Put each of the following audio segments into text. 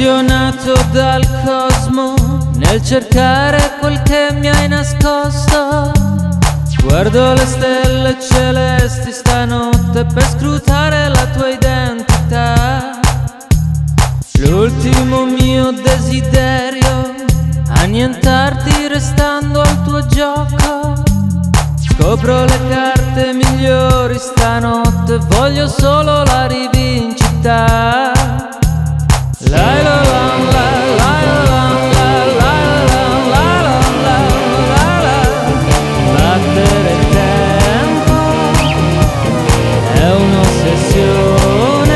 ossessionato dal cosmo nel cercare quel che mi hai nascosto. Guardo le stelle celesti stanotte per scrutare la tua identità. L'ultimo mio desiderio, annientarti restando al tuo gioco. Scopro le carte migliori stanotte, voglio solo la rivincita. La la la la la la la la la la la. Battere il tempo è un'ossessione.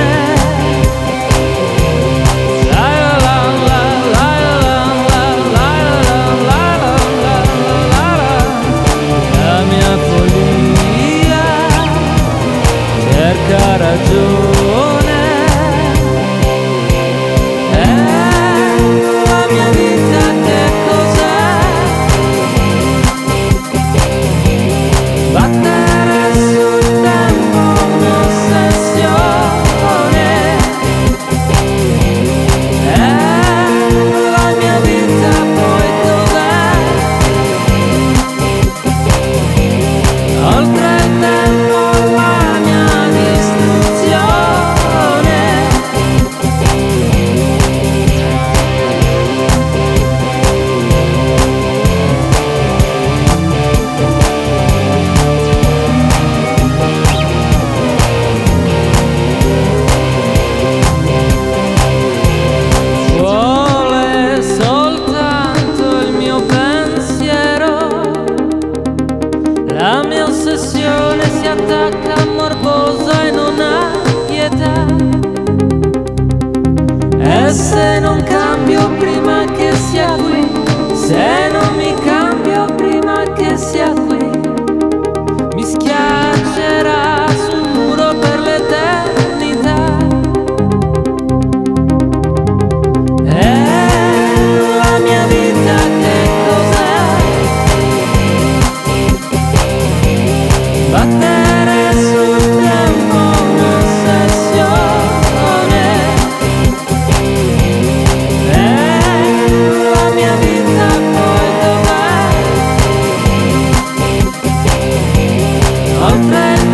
La la la la la la la la la. La mia follia cerca ragione. La mia ossessione si attacca morbosa e non ha pietà. E se non cambio prima che sia qui, se non mi cambio prima che sia qui, mi schiaccerà sul muro per l'eternità. E la mia vita che cos'è? Battere sul tempo un'ossessione. La mia vita poi dov'è? Oltre